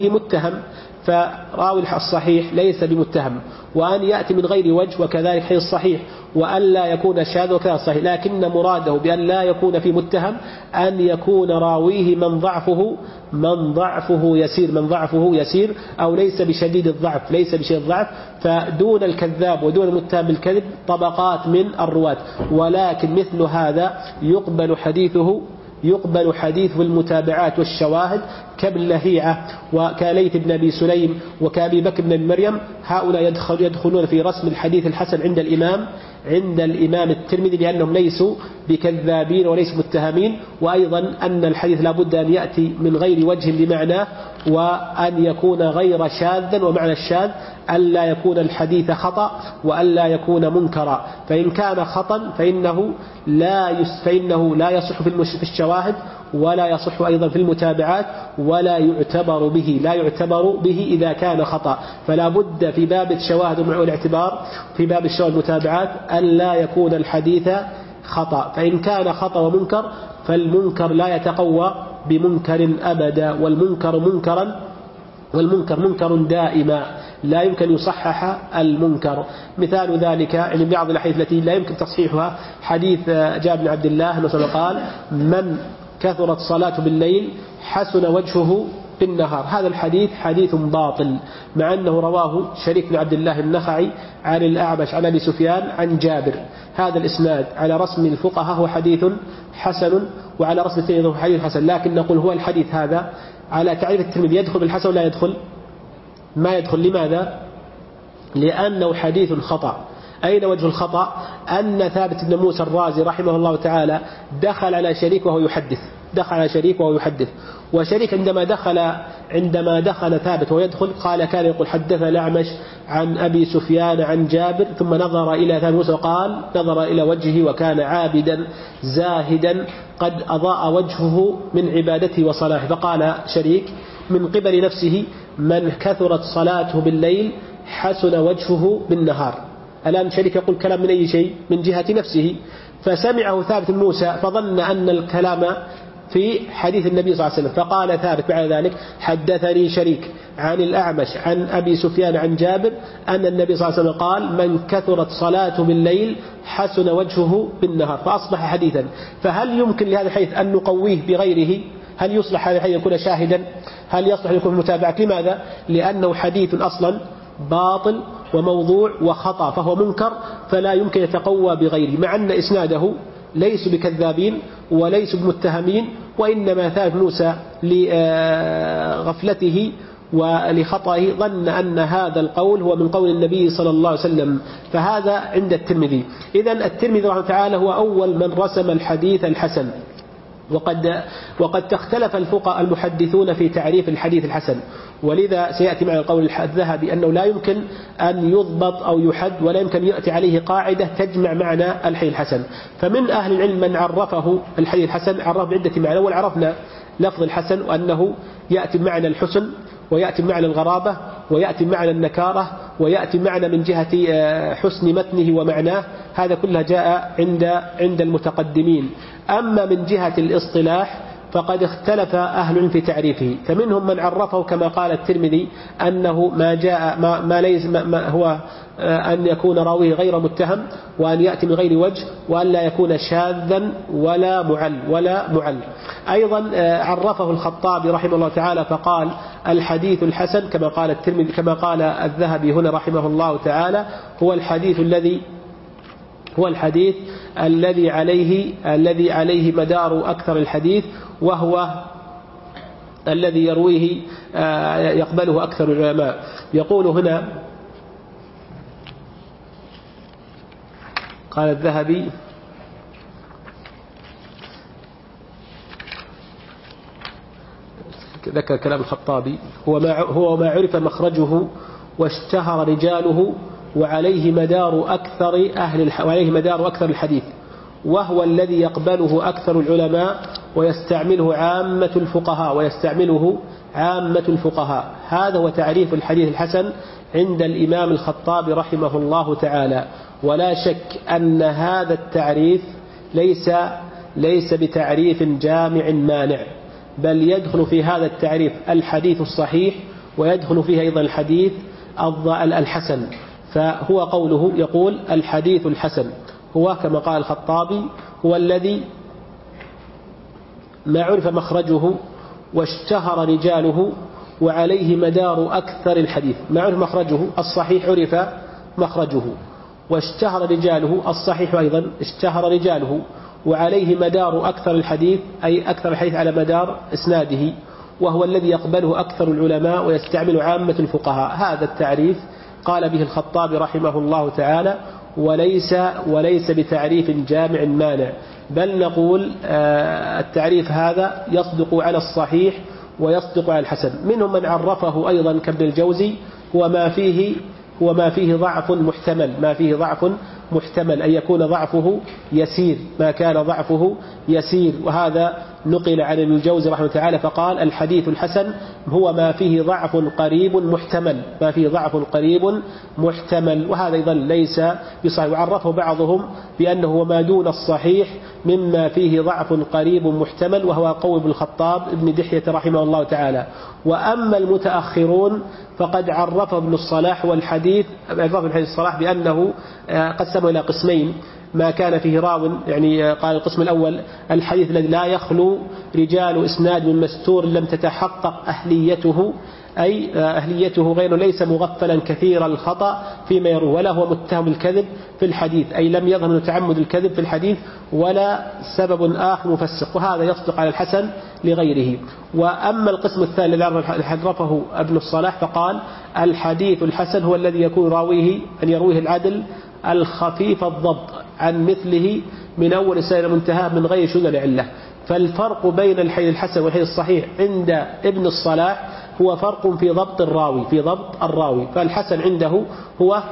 متهم، فراوي الصحيح ليس بمتهم، وأن يأتي من غير وجه وكذلك حديث الصحيح، وأن لا يكون شاذ وكذا صحيح، لكن مراده بأن لا يكون في متهم أن يكون راويه من ضعفه يسير أو ليس بشديد الضعف، فدون الكذاب ودون المتهم بالكذب طبقات من الرواة، ولكن مثل هذا يقبل حديثه المتابعات والشواهد كابن لهيعة وكاليث بن أبي سليم وكأبي بكر بن مريم. هؤلاء يدخلون في رسم الحديث الحسن عند الإمام الترمذي، لأنهم ليسوا بكذابين وليسوا متهمين، وأيضا أن الحديث لابد أن يأتي من غير وجه بمعناه، وأن يكون غير شاذا، ومعنى الشاذ ألا يكون الحديث خطأ وألا يكون منكرا، فإن كان خطأ فإنه لا يصح في الشواهد، ولا يصح أيضا في المتابعات، ولا يعتبر به إذا كان خطأ. فلا بد في باب الشواهد والاعتبار في باب الشواهد والمتابعات ألا يكون الحديث خطأ، فإن كان خطأ ومنكر فالمنكر لا يتقوى بمنكر أبدا، والمنكر منكر دائما لا يمكن يصحح المنكر. مثال ذلك يعني بعض الأحاديث التي لا يمكن تصحيحها حديث جابر بن عبد الله أنه قال: من كثرت صلاة بالليل حسن وجهه بالنهار. هذا الحديث حديث باطل، مع أنه رواه شريك بن عبد الله النخعي عن الأعمش عن أبي سفيان عن جابر. هذا الإسناد على رسم الفقهاء هو حديث حسن، وعلى رسم الترمذي هو حديث حسن، لكن نقول هو الحديث هذا على تعريف الترمذي يدخل بالحسن ولا يدخل؟ ما يدخل. لماذا؟ لأنه حديث خطأ. أين وجه الخطأ؟ أن ثابت بن موسى الرازي رحمه الله تعالى دخل على شريك وهو يحدث، وشريك عندما دخل ثابت ويدخل قال: كان يقول حدثنا الأعمش عن أبي سفيان عن جابر، ثم نظر إلى ثابت موسى وقال: نظر إلى وجهه وكان عابدا زاهدا قد أضاء وجهه من عبادته وصلاحه، فقال شريك من قبل نفسه: من كثرت صلاته بالليل حسن وجهه بالنهار. الآن شريك يقول كلام من أي شيء؟ من جهة نفسه، فسمعه ثابت بن موسى فظن أن الكلام في حديث النبي صلى الله عليه وسلم، فقال ثابت بعد ذلك: حدثني شريك عن الأعمش عن أبي سفيان عن جابر أن النبي صلى الله عليه وسلم قال: من كثرت صلاته بالليل حسن وجهه بالنهار، فأصبح حديثا. فهل يمكن لهذا الحديث أن نقويه بغيره؟ هل يصلح هذا الحديث يكون شاهدا؟ هل يصلح أن يكون متابعة؟ لماذا؟ لأنه حديث أصلا باطل وموضوع وخطأ، فهو منكر، فلا يمكن يتقوى بغيره، مع أن إسناده ليسوا بكذابين وليسوا بمتهمين، وإنما ثابت موسى لغفلته ولخطئه ظن أن هذا القول هو من قول النبي صلى الله عليه وسلم. فهذا عند الترمذي. إذن الترمذي رحمه الله تعالى هو أول من رسم الحديث الحسن، وقد تختلف الفقهاء المحدثون في تعريف الحديث الحسن، ولذا سيأتي معنا قول الذهبي أنه لا يمكن أن يضبط أو يحد، ولا يمكن يأتي عليه قاعدة تجمع معنى الحديث الحسن. فمن أهل العلم من عرفه الحديث الحسن عرف بعدة معنى. أول عرفنا لفظ الحسن وأنه يأتي بمعنى الحسن، ويأتي بمعنى الغرابة، ويأتي بمعنى النكارة، ويأتي بمعنى من جهة حسن متنه ومعناه. هذا كله جاء عند المتقدمين. أما من جهة الاصطلاح فقد اختلف أهل العلم في تعريفه، فمنهم من عرفه كما قال الترمذي أنه ما ليس هو أن يكون راويه غير متهم، وأن يأتي من غير وجه، وأن لا يكون شاذا ولا معل. أيضا عرفه الخطابي رحمه الله تعالى فقال: الحديث الحسن كما قال الترمذي كما قال الذهبي هنا رحمه الله تعالى هو الحديث الذي عليه مدار أكثر الحديث، وهو الذي يرويه يقبله أكثر العلماء. يقول هنا قال الذهبي: ذكر كلام الخطابي: هو ما عرف مخرجه واشتهر رجاله وعليه مدار أكثر الحديث، وهو الذي يقبله أكثر العلماء ويستعمله عامة الفقهاء. هذا هو تعريف الحديث الحسن عند الإمام الخطابي رحمه الله تعالى. ولا شك أن هذا التعريف ليس بتعريف جامع مانع، بل يدخل في هذا التعريف الحديث الصحيح ويدخل فيه أيضا الحديث الحسن. فهو قوله يقول الحديث الحسن هو كما قال الخطابي هو الذي ما عرف مخرجه واشتهر رجاله وعليه مدار أكثر الحديث. ما عرف مخرجه الصحيح عرف مخرجه، واشتهر رجاله الصحيح أيضا اشتهر رجاله، وعليه مدار أكثر الحديث أي أكثر الحديث على مدار إسناده، وهو الذي يقبله أكثر العلماء ويستعمل عامة الفقهاء. هذا التعريف قال به الخطابي رحمه الله تعالى، وليس بتعريف جامع مانع، بل نقول التعريف هذا يصدق على الصحيح ويصدق على الحسن. منهم من عرفه أيضا كابن الجوزي هو ما فيه ضعف محتمل، ما فيه ضعف محتمل أن يكون ضعفه يسير، ما كان ضعفه يسير. وهذا نقل عن ابن الجوزي رحمه الله تعالى فقال الحديث الحسن هو ما فيه ضعف قريب محتمل، ما فيه ضعف قريب محتمل. وهذا أيضا ليس بصحيح، وعرفه بعضهم بأنه ما دون الصحيح مما فيه ضعف قريب محتمل، وهو قول ابن الخطاب ابن دحية رحمه الله تعالى. وأما المتأخرون فقد عرف ابن الصلاح والحديث الصلاح بأنه قسمه إلى قسمين: ما كان فيه راو، يعني قال القسم الأول الحديث الذي لا يخلو رجال إسناد من مستور لم تتحقق أهليته، أي أهليته غير ليس مغفلا كثير الخطأ فيما يروه، ولا هو متهم الكذب في الحديث، أي لم يظهر تعمد الكذب في الحديث ولا سبب آخر مفسق، وهذا يصدق على الحسن لغيره. وأما القسم الثاني الذي عرفه ابن الصلاح فقال الحديث الحسن هو الذي يكون راويه أن يرويه العدل الخفيف الضبط عن مثله من أول سائر منتهى من غير شذوذ علة. فالفرق بين الحديث الحسن والحديث الصحيح عند ابن الصلاح هو فرق في ضبط الراوي. فالحسن عنده هو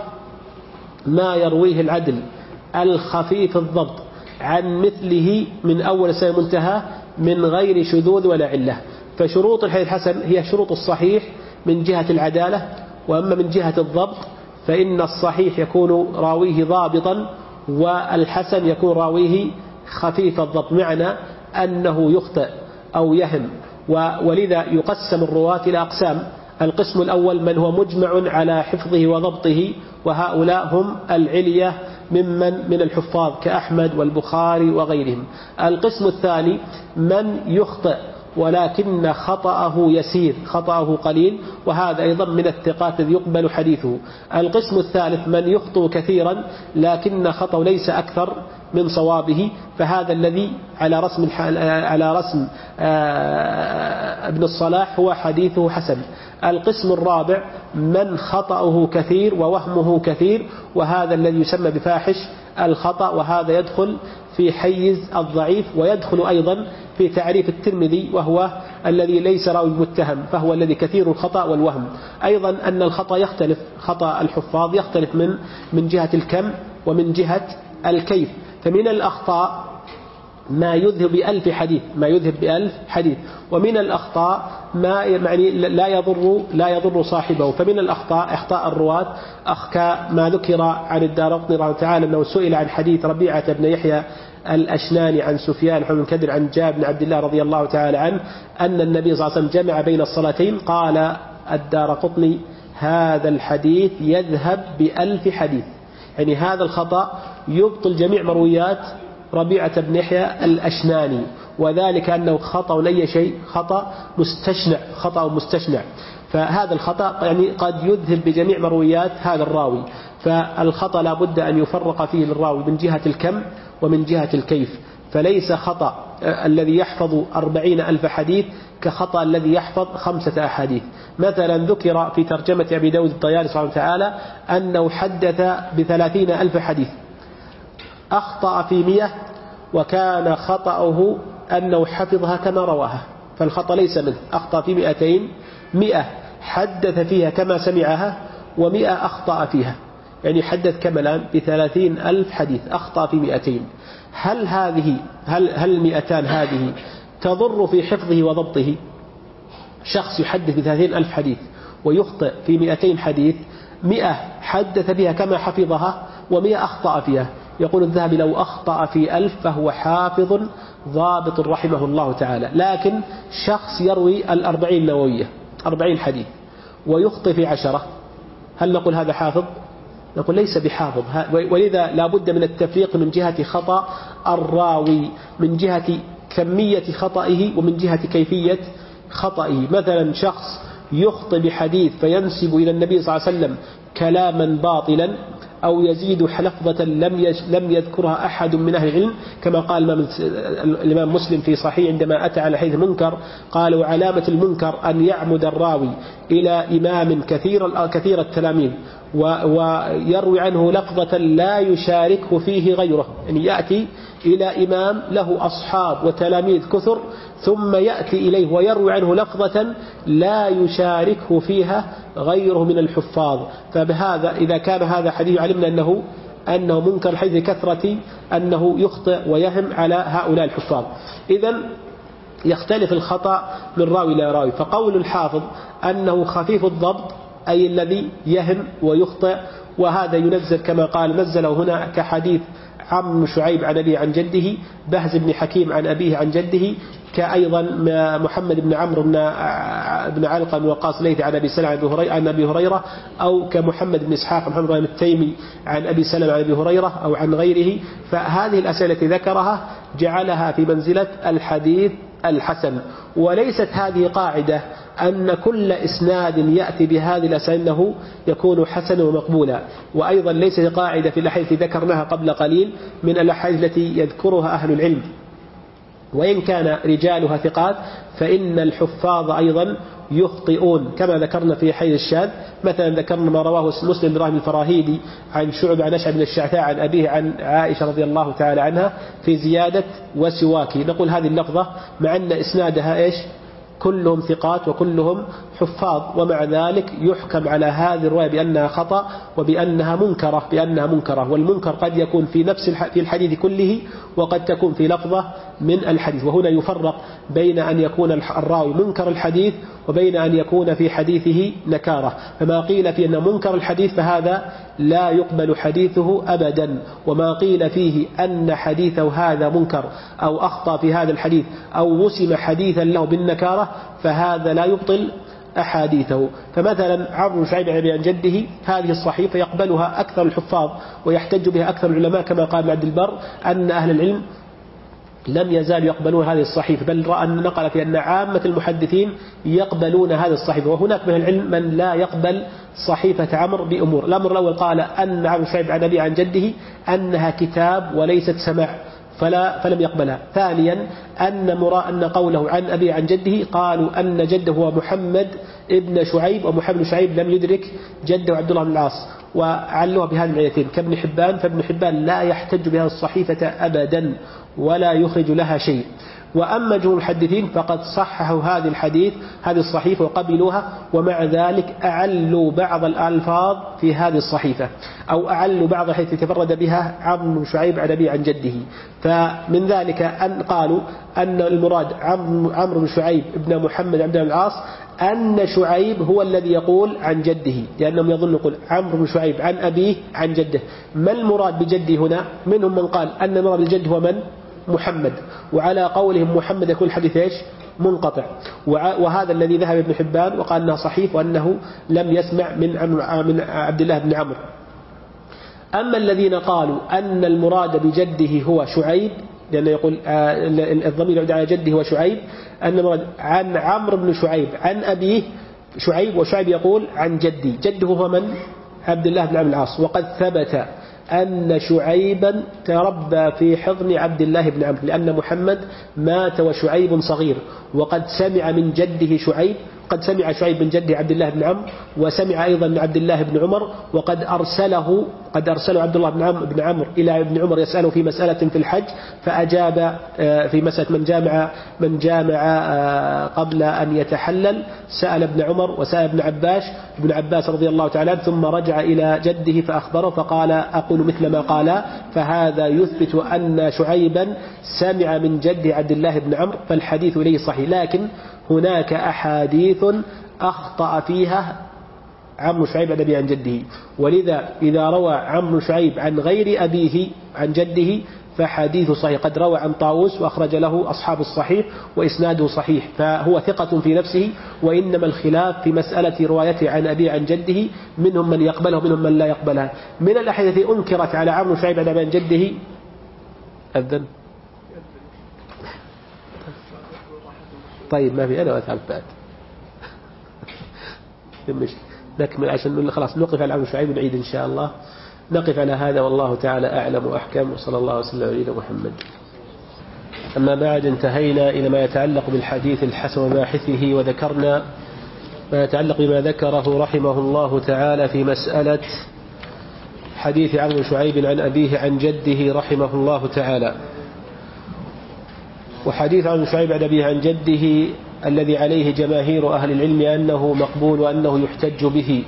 ما يرويه العدل الخفيف الضبط عن مثله من أول سائر منتهى من غير شذوذ ولا علة. فشروط الحديث الحسن هي شروط الصحيح من جهة العدالة، وأما من جهة الضبط فإن الصحيح يكون راويه ضابطا والحسن يكون راويه خفيف الضبط، معنى أنه يخطئ أو يهم. ولذا يقسم الرواة إلى أقسام: القسم الأول من هو مجمع على حفظه وضبطه، وهؤلاء هم العلية من الحفاظ كأحمد والبخاري وغيرهم. القسم الثاني من يخطئ ولكن خطأه يسير، خطأه قليل، وهذا أيضا من الثقات الذي يقبل حديثه. القسم الثالث من يخطئ كثيرا لكن خطأه ليس أكثر من صوابه، فهذا الذي على رسم ابن الصلاح هو حديثه حسن. القسم الرابع من خطأه كثير ووهمه كثير، وهذا الذي يسمى بفاحش الخطأ، وهذا يدخل في حيز الضعيف، ويدخل أيضا في تعريف الترمذي وهو الذي ليس راوي متهم، فهو الذي كثير الخطأ والوهم. أيضا أن الخطأ يختلف، خطأ الحفاظ يختلف من جهة الكم ومن جهة الكيف. فمن الأخطاء ما يذهب بألف حديث، ومن الأخطاء ما يعني لا يضر صاحبه. فمن الأخطاء إخطاء الرواة، ما ذكر عن الدارقطني رحمه الله تعالى أنه سئل عن حديث ربيعة بن يحيى الأشناني عن سفيان بن كدر عن جابر بن عبد الله رضي الله تعالى عنه أن النبي صلى الله عليه وسلم جمع بين الصلاتين، قال الدارقطني هذا الحديث يذهب ب1000 حديث، يعني هذا الخطأ يبطل جميع مرويات ربيعة بن يحيى الأشناني، وذلك أنه خطأ أي شيء، خطأ مستشنع. فهذا الخطأ يعني قد يذهب بجميع مرويات هذا الراوي. فالخطأ لا بد أن يفرق فيه للراوي من جهة الكم ومن جهة الكيف. فليس خطأ الذي يحفظ 40,000 حديث كخطأ الذي يحفظ 5 أحاديث. مثلا ذكر في ترجمة أبي داود الطيالسي رحمه الله تعالى أنه حدث ب30,000 حديث، أخطأ في 100 وكان خطأه أنه حفظها كما رواها، فالخطأ ليس منه. أخطأ في 100 حدث فيها كما سمعها، و100 أخطأ فيها، يعني حدث كما الآن ب30,000 حديث، أخطأ في 200. هل 200 هذه تضر في حفظه وضبطه؟ شخص يحدث ب30,000 حديث ويخطئ في 200 حديث، 100 حدث بها كما حفظها و100 أخطأ فيها. يقول الذهبي لو أخطأ في 1000 فهو حافظ ضابط رحمه الله تعالى. لكن شخص يروي 40 نووية 40 حديث ويخطئ في 10، هل نقول هذا حافظ؟ نقول ليس بحافظ. ولذا لا بد من التفريق من جهة خطأ الراوي، من جهة كمية خطئه ومن جهة كيفية خطئه. مثلا شخص يخطئ بحديث فينسب إلى النبي صلى الله عليه وسلم كلاما باطلا، أو يزيد لفظة لم يذكرها أحد من أهل العلم، كما قال الإمام مسلم في صحيح عندما أتى على حديث منكر قال: وعلامة المنكر أن يعمد الراوي إلى إمام كثير التلاميذ ويروي عنه لفظة لا يشاركه فيه غيره، يعني يأتي إلى إمام له أصحاب وتلاميذ كثر ثم يأتي إليه ويروي عنه لفظة لا يشاركه فيها غيره من الحفاظ. فبهذا إذا كان هذا حديث علمنا أنه منكر حيث كثرة أنه يخطئ ويهم على هؤلاء الحفاظ. إذن يختلف الخطأ من راوي إلى راوي. فقول الحافظ أنه خفيف الضبط أي الذي يهم ويخطئ، وهذا ينزل كما قال نزله هنا كحديث عمرو بن شعيب عن أبيه عن جده، بهز بن حكيم عن أبيه عن جده، كأيضا محمد بن عمرو بن علقة بن وقاص ليث عن أبي سلمة عن أبي هريرة، أو كمحمد بن إسحاق محمد بن التيمي عن أبي سلمة عن أبي هريرة أو عن غيره. فهذه الأسئلة التي ذكرها جعلها في منزلة الحديث الحسن. وليست هذه قاعدة أن كل إسناد يأتي بهذه الأسئلة أنه يكون حسنا ومقبولا. وأيضا ليست قاعدة في الأحاديث التي ذكرناها قبل قليل من الأحاديث التي يذكرها أهل العلم، وإن كان رجالها ثقات فإن الحفاظ أيضا يخطئون كما ذكرنا في حي الشاذ. مثلا ذكرنا ما رواه مسلم بن الفراهيدي عن شعبة عن أشعث بن الشعثاء عن أبيه عن عائشة رضي الله تعالى عنها في زيادة وسواكي. نقول هذه اللفظة مع أن إسنادها إيش؟ كلهم ثقات وكلهم حفاظ، ومع ذلك يحكم على هذه الرواية بأنها خطأ وبأنها منكرة. والمنكر قد يكون في الحديث كله، وقد تكون في لفظة من الحديث. وهنا يفرق بين أن يكون الراوي منكر الحديث وبين أن يكون في حديثه نكارة. فما قيل في أن منكر الحديث فهذا لا يقبل حديثه أبدا، وما قيل فيه أن حديثه هذا منكر أو أخطأ في هذا الحديث أو وسم حديثا له بالنكارة فهذا لا يبطل أحاديثه. فمثلا عمرو بن شعيب عن جده هذه الصحيفة يقبلها أكثر الحفاظ ويحتج بها أكثر العلماء، كما قال ابن عبد البر أن أهل العلم لم يزالوا يقبلون هذه الصحيفة، بل نقل في أن عامة المحدثين يقبلون هذه الصحيفة. وهناك من العلم من لا يقبل صحيفة عمرو بأمور. الأمر الأول قال أن عمرو بن شعيب عن أبيه عن جده أنها كتاب وليست سماع فلم يقبلها. ثانيا أن قوله عن أبي عن جده قالوا أن جده هو محمد ابن شعيب، ومحمد بن شعيب لم يدرك جده عبد الله بن العاص، وعلوها بهذه العيتين كابن حبان. فابن حبان لا يحتج بهذه الصحيفة أبدا ولا يخرج لها شيء. وأما جمهور المحدثين فقد صححوا هذه الحديث هذه الصحيفة وقبلوها، ومع ذلك أعلوا بعض الألفاظ في هذه الصحيفة أو أعلوا بعض حيث تفرد بها عمرو بن شعيب عن أبيه عن جده. فمن ذلك أن قالوا أن المراد عمرو بن شعيب ابن محمد عبد العاص أن شعيب هو الذي يقول عن جده، لأنهم يظن يقول عمرو بن شعيب عن أبيه عن جده. ما المراد بجده هنا؟ منهم من قال أن المراد بالجد هو من؟ محمد، وعلى قولهم محمد يكون الحديث إيش؟ منقطع. وهذا الذي ذهب ابن حبان وقال أنه صحيح وأنه لم يسمع من عبد الله بن عمرو. أما الذين قالوا أن المراد بجده هو شعيب، لأنه يقول الضمير يعود على جده هو شعيب، أن المراد عن عمرو بن شعيب عن أبيه شعيب، وشعيب يقول عن جدي. جده هو من؟ عبد الله بن عمرو العاص. وقد ثبت أن شعيبا تربى في حضن عبد الله بن عمرو، لأن محمد مات وشعيب صغير، وقد سمع من جده شعيب، قد سمع شعيب من جده عبد الله بن عمرو، وسمع أيضا من عبد الله بن عمر، وقد أرسله عبد الله بن عمرو إلى ابن عمر يسأله في مسألة في الحج، فأجاب في مسألة من جامع قبل أن يتحلل، سأل ابن عمر وسأل ابن عباس رضي الله تعالى، ثم رجع إلى جده فأخبره فقال أقول مثل ما قال. فهذا يثبت أن شعيبا سمع من جد عبد الله بن عمرو، فالحديث إليه صحيح. لكن هناك أحاديث أخطأ فيها عمرو شعيب عن أبيه عن جده، ولذا إذا روى عمرو شعيب عن غير أبيه عن جده فحديث صحيح. قد روى عن طاووس وأخرج له أصحاب الصحيح وإسناده صحيح، فهو ثقة في نفسه، وإنما الخلاف في مسألة روايته عن أبي عن جده، منهم من يقبله ومنهم من لا يقبلها. من الأحاديث التي أنكرت على عمرو بن شعيب عن أبي عن جده أذن. طيب ما في، أنا وأتعب بعد نكمل عشان خلاص نوقف على عمرو بن شعيب ونعيد إن شاء الله. نقف على هذا والله تعالى أعلم وأحكم، وصلى الله وسلم على محمد. أما بعد، انتهينا إلى ما يتعلق بالحديث الحسن وماحثه، وذكرنا ما يتعلق بما ذكره رحمه الله تعالى في مسألة حديث عمرو بن شعيب عن أبيه عن جده رحمه الله تعالى. وحديث عمرو بن شعيب عن أبيه عن جده الذي عليه جماهير أهل العلم أنه مقبول وأنه يحتج به،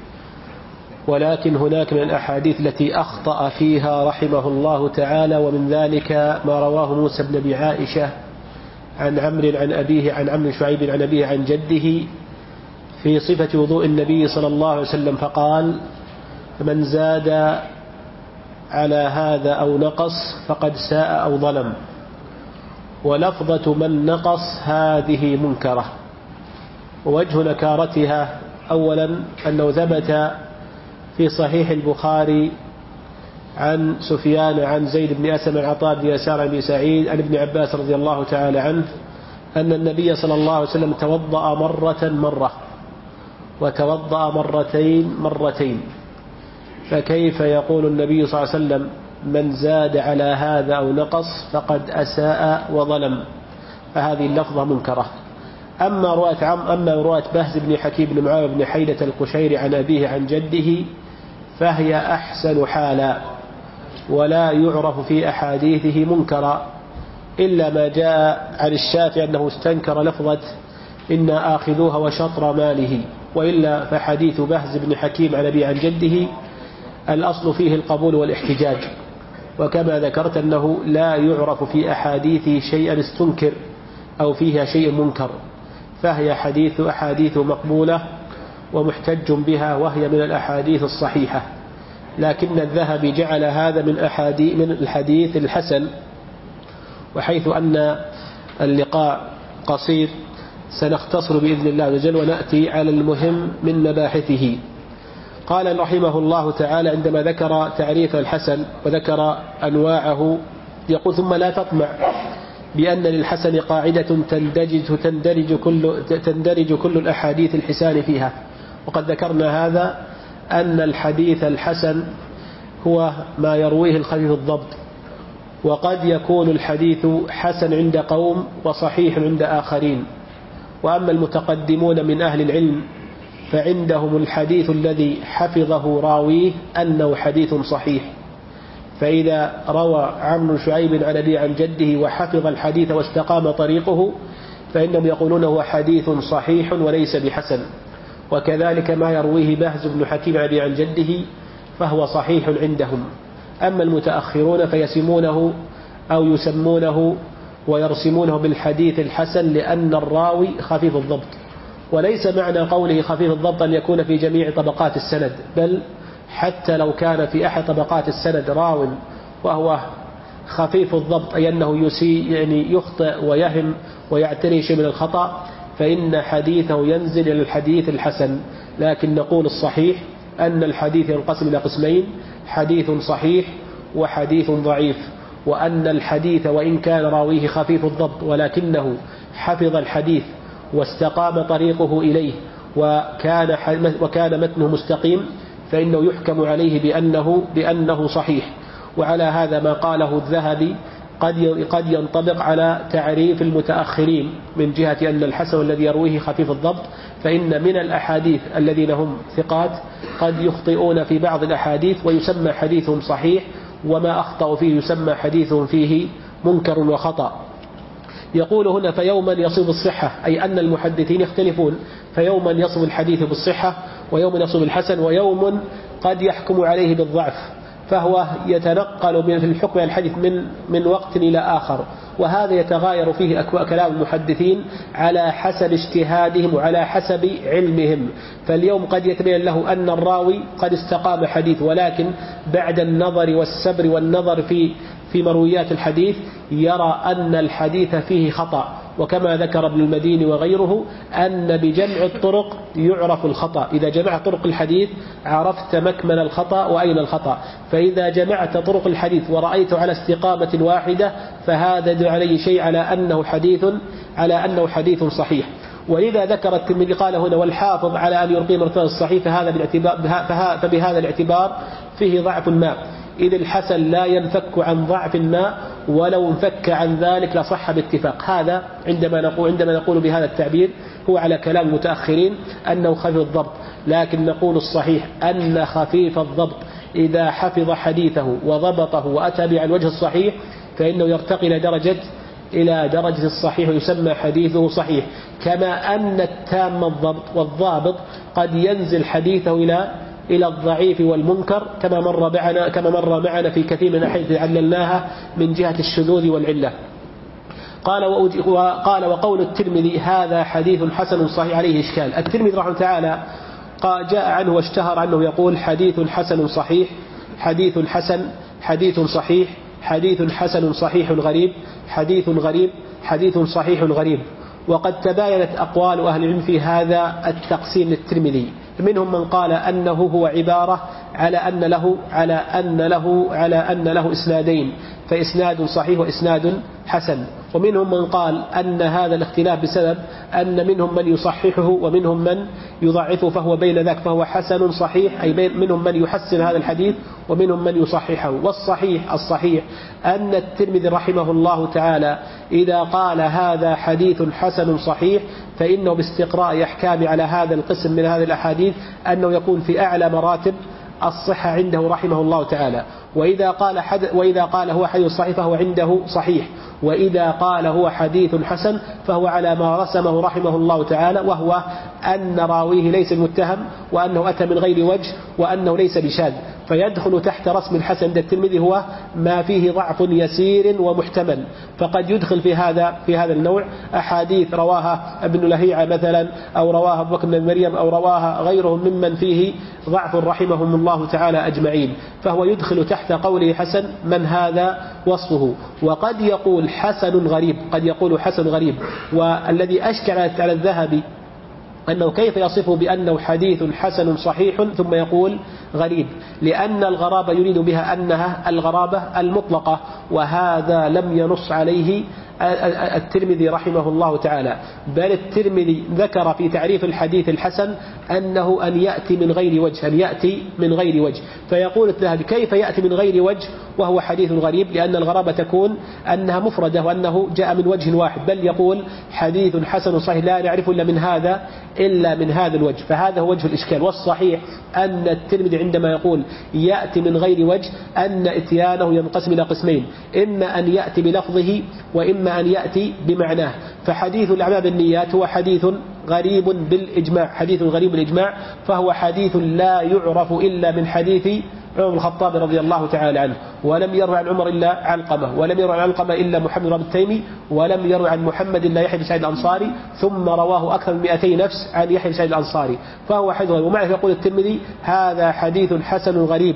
ولكن هناك من الأحاديث التي أخطأ فيها رحمه الله تعالى، ومن ذلك ما رواه موسى بن أبي عائشة عن عمرو عن أبيه عن عمرو شعيب عن أبيه عن جده في صفة وضوء النبي صلى الله عليه وسلم، فقال: من زاد على هذا أو نقص فقد ساء أو ظلم. ولفظة من نقص هذه منكرة. ووجه نكارتها: أولا أنه ثبت في صحيح البخاري عن سفيان عن زيد بن أسلم عن عطاء بن يسار بن سعيد عن ابن عباس رضي الله تعالى عنه أن النبي صلى الله عليه وسلم توضأ مرة وتوضأ مرتين، فكيف يقول النبي صلى الله عليه وسلم من زاد على هذا أو نقص فقد أساء وظلم؟ فهذه اللفظة منكرة. أما رواية بهز بن حكيم بن معاوية بن حيدة القشيري عن أبيه عن جده فهي أحسن حالا، ولا يعرف في أحاديثه منكرا، إلا ما جاء عن الشافعي أنه استنكر لفظة إنا آخذوها وشطر ماله، وإلا فحديث بهز بن حكيم عن أبيه عن جده الأصل فيه القبول والاحتجاج. وكما ذكرت أنه لا يعرف في أحاديثه شيئا استنكر أو فيها شيء منكر، فهي أحاديث مقبولة ومحتج بها، وهي من الأحاديث الصحيحة. لكن الذهبي جعل هذا من الحديث الحسن، وحيث أن اللقاء قصير سنختصر بإذن الله عز وجل ونأتي على المهم من مباحثه. قال رحمه الله تعالى عندما ذكر تعريف الحسن وذكر أنواعه، يقول: ثم لا تطمع بأن للحسن قاعدة تندرج كل الأحاديث الحسان فيها. وقد ذكرنا هذا، أن الحديث الحسن هو ما يرويه الخفيف الضبط، وقد يكون الحديث حسن عند قوم وصحيح عند آخرين. وأما المتقدمون من أهل العلم فعندهم الحديث الذي حفظه راويه أنه حديث صحيح. فإذا روى عمرو شعيب عن أبيه عن جده وحفظ الحديث واستقام طريقه فإنهم يقولون هو حديث صحيح وليس بحسن. وكذلك ما يرويه بهز بن حكيم عن أبيه عن جده فهو صحيح عندهم. أما المتأخرون فيسمونه أو يسمونه ويرسمونه بالحديث الحسن لأن الراوي خفيف الضبط. وليس معنى قوله خفيف الضبط أن يكون في جميع طبقات السند، بل حتى لو كان في أحد طبقات السند راو وهو خفيف الضبط، أي أنه يخطئ ويهم ويعتري شيء من الخطأ، فإن حديثه ينزل إلى الحديث الحسن. لكن نقول الصحيح أن الحديث ينقسم إلى قسمين: حديث صحيح وحديث ضعيف. وأن الحديث وإن كان راويه خفيف الضبط ولكنه حفظ الحديث واستقام طريقه إليه وكان متنه مستقيم فإنه يحكم عليه بأنه صحيح. وعلى هذا ما قاله الذهبي قد ينطبق على تعريف المتأخرين من جهة أن الحسن الذي يرويه خفيف الضبط، فإن من الأحاديث الذين هم ثقات قد يخطئون في بعض الأحاديث ويسمى حديثهم صحيح، وما أخطأوا فيه يسمى حديثهم فيه منكر وخطأ. يقول هنا: فيوما يصب الصحة، أي أن المحدثين يختلفون، فيوما يصب الحديث بالصحة، ويوما يصب الحسن، ويوم قد يحكم عليه بالضعف، فهو يتنقل في الحكم على الحديث من وقت إلى آخر. وهذا يتغاير فيه كلام المحدثين على حسب اجتهادهم وعلى حسب علمهم. فاليوم قد يتبين له أن الراوي قد استقام حديث، ولكن بعد النظر والسبر والنظر في في مرويات الحديث يرى أن الحديث فيه خطأ، وكما ذكر ابن المديني وغيره أن بجمع الطرق يعرف الخطأ. إذا جمعت طرق الحديث عرفت مكمن الخطأ وأين الخطأ، فإذا جمعت طرق الحديث ورأيت على استقامة واحدة فهذا يدل عليه شيء على أنه حديث صحيح. ولذا ذكر الترمذي قال هنا والحافظ على أن يرقي مرتبة الصحيح فبهذا الاعتبار فيه ضعف ما، إذ الحسن لا ينفك عن ضعف ما، ولو انفك عن ذلك لصح باتفاق. هذا عندما نقول بهذا التعبير هو على كلام المتأخرين أنه خفيف الضبط، لكن نقول الصحيح أن خفيف الضبط إذا حفظ حديثه وضبطه وأتى به عن وجه الصحيح فإنه يرتقي إلى درجة الصحيح ويسمى حديثه صحيح، كما أن التام الضبط والضابط قد ينزل حديثه إلى الضعيف والمنكر كما مر معنا في كثير من الأحاديث عللناها من جهة الشذوذ والعلة. قال وقول الترمذي هذا حديث حسن صحيح عليه إشكال. الترمذي رحمه الله تعالى جاء عنه واشتهر عنه يقول حديث حسن صحيح، حديث حسن، حديث صحيح، حديث حسن صحيح غريب، حديث غريب، حديث صحيح غريب. وقد تباينت أقوال أهل العلم في هذا التقسيم للترمذي، منهم من قال أنه هو عبارة على أن له إسنادين، فإسناد صحيح وإسناد حسن. ومنهم من قال أن هذا الاختلاف بسبب أن منهم من يصححه ومنهم من يضعفه، فهو بين ذاك فهو حسن صحيح، أي منهم من يحسن هذا الحديث ومنهم من يصححه. الصحيح أن الترمذي رحمه الله تعالى إذا قال هذا حديث حسن صحيح فإنه باستقراء أحكام على هذا القسم من هذه الأحاديث أنه يكون في أعلى مراتب الصحة عنده رحمه الله تعالى. وإذا قال هو حديث صحيح فهو عنده صحيح، وإذا قال هو حديث حسن فهو على ما رسمه رحمه الله تعالى، وهو أن راويه ليس متهم، وأنه أتى من غير وجه، وأنه ليس بشاذ. فيدخل تحت رسم الحسن عند الترمذي هو ما فيه ضعف يسير ومحتمل، فقد يدخل في هذا النوع أحاديث رواها ابن لهيعة مثلا، أو رواها أبو بكر بن مريم، أو رواها غيرهم ممن فيه ضعف رحمهم الله تعالى أجمعين، فهو يدخل تحت قوله حسن من هذا وصفه. وقد يقول حسن غريب، والذي أشكل على الذهبي أنه كيف يصفه بأنه حديث حسن صحيح ثم يقول غريب، لأن الغرابة يريد بها أنها الغرابة المطلقة، وهذا لم ينص عليه الترمذي رحمه الله تعالى، بل الترمذي ذكر في تعريف الحديث الحسن أنه أن يأتي من غير وجه، فيقول الذهبي كيف يأتي من غير وجه وهو حديث غريب، لأن الغرابة تكون أنها مفردة وأنه جاء من وجه واحد، بل يقول حديث حسن صحيح لا نعرف إلا من هذا الوجه، فهذا هو وجه الإشكال. والصحيح أن الترمذي عندما يقول يأتي من غير وجه أن إتيانه ينقسم إلى قسمين، إما أن يأتي بلفظه وإما أن يأتي بمعناه. فحديث الأعمال بالنيات هو حديث غريب بالإجماع، فهو حديث لا يعرف إلا من حديث عمر بن الخطاب رضي الله تعالى عنه، ولم يروي عن عمر إلا علقمة، ولم يروي عن علقمة إلا محمد بن التيمي، ولم يروي عن محمد إلا يحيى بن سعيد الأنصاري، ثم رواه أكثر من 200 نفس عن يحيى بن سعيد الأنصاري، فهو حديث غريب. ومعه يقول الترمذي هذا حديث حسن غريب،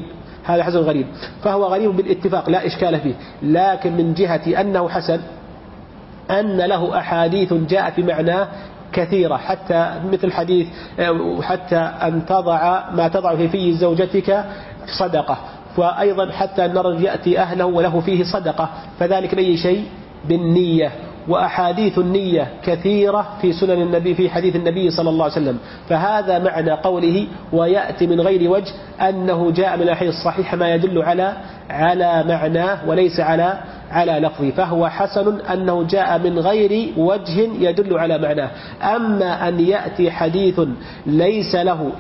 فهو غريب بالاتفاق لا إشكال فيه، لكن من جهة أنه حسن أن له أحاديث جاءت بمعناه كثيرة، حتى مثل حديث حتى أن تضع ما تضع في زوجتك صدقة، وأيضا حتى أن الرجل يأتي أهله وله فيه صدقة، فذلك أي شيء بالنية. وأحاديث النية كثيرة في سنن النبي في حديث النبي صلى الله عليه وسلم، فهذا معنى قوله ويأتي من غير وجه أنه جاء من الأحاديث الصحيحة ما يدل على معناه وليس على لفظه، فهو حسن أنه جاء من غير وجه يدل على معناه. أما أن يأتي حديث ليس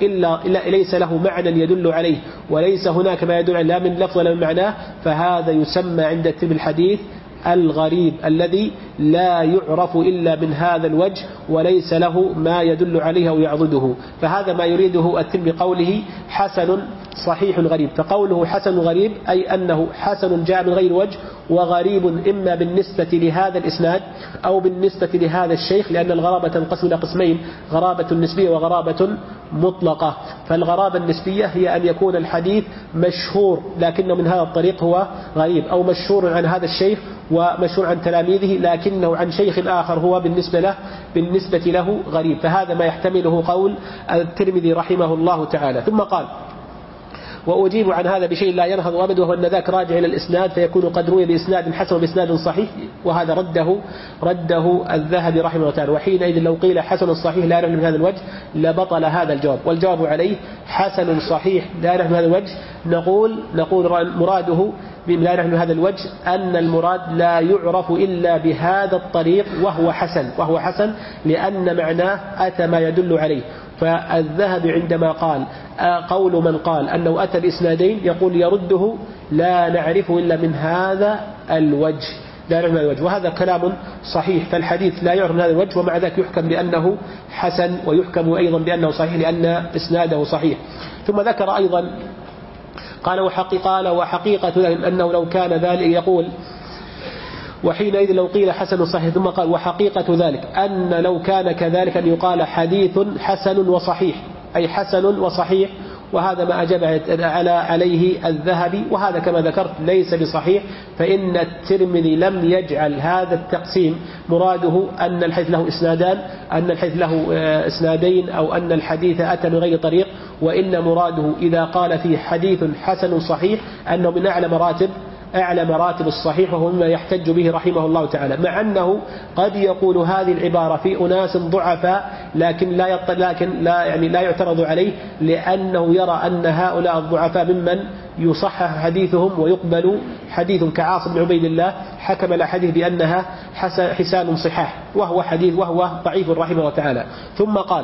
له معنى يدل عليه وليس هناك ما يدل لا من لفظ ولا من معناه، فهذا يسمى عند الترمذي الحديث الغريب الذي لا يعرف إلا من هذا الوجه وليس له ما يدل عليه أو يعضده. فهذا ما يريده الترمذي بقوله حسن صحيح غريب، فقوله حسن غريب أي أنه حسن جاء من غير وجه، وغريب إما بالنسبة لهذا الإسناد أو بالنسبة لهذا الشيخ، لأن الغرابة تنقسم إلى قسمين، غرابة نسبية وغرابة مطلقة. فالغرابة النسبية هي أن يكون الحديث مشهور لكنه من هذا الطريق هو غريب، أو مشهور عن هذا الشيخ ومشهور عن تلاميذه لكنه عن شيخ آخر هو بالنسبة له غريب. فهذا ما يحتمله قول الترمذي رحمه الله تعالى. ثم قال: وأجيب عن هذا بشيء لا ينهض أبدا، وهو أن ذاك راجع إلى الإسناد فيكون قد روي بإسناد حسن وبإسناد صحيح، وهذا رده الذهبي رحمه الله تعالى. وحينئذ لو قيل حسن صحيح لا يعرف من هذا الوجه لبطل هذا الجواب. والجواب عليه حسن صحيح لا يعرف من هذا الوجه، نقول مراده لا يعرف من هذا الوجه أن المراد لا يعرف إلا بهذا الطريق وهو حسن لأن معناه أتى ما يدل عليه. فالذهبي عندما قال قول من قال أنه أتى بإسنادين يقول يرده لا نعرفه إلا من هذا الوجه، وهذا كلام صحيح. فالحديث لا يعرف من هذا الوجه، ومع ذلك يحكم بأنه حسن ويحكم أيضا بأنه صحيح لأن إسناده صحيح. ثم ذكر أيضا قال وحقيقة أنه لو كان ذلك يقول وحينئذ لو قيل حسن صحيح. ثم قال وحقيقة ذلك أن لو كان كذلك أن يقال حديث حسن وصحيح، أي حسن وصحيح، وهذا ما أجاب عليه الذهبي، وهذا كما ذكرت ليس بصحيح. فإن الترمذي لم يجعل هذا التقسيم مراده أن الحديث له إسنادين أو أن الحديث أتى من غير طريق، وإن مراده إذا قال فيه حديث حسن صحيح أنه من أعلى مراتب الصحيح، وهو مما يحتج به رحمه الله تعالى. مع أنه قد يقول هذه العبارة في أناس ضعفاء لكن لا يعترض عليه، لأنه يرى أن هؤلاء الضعفاء ممن يصحح حديثهم ويقبل حديث كعاصم بن عبيد الله حكم الأحاديث بأنها حسان صحاح، وهو ضعيف رحمه الله تعالى. ثم قال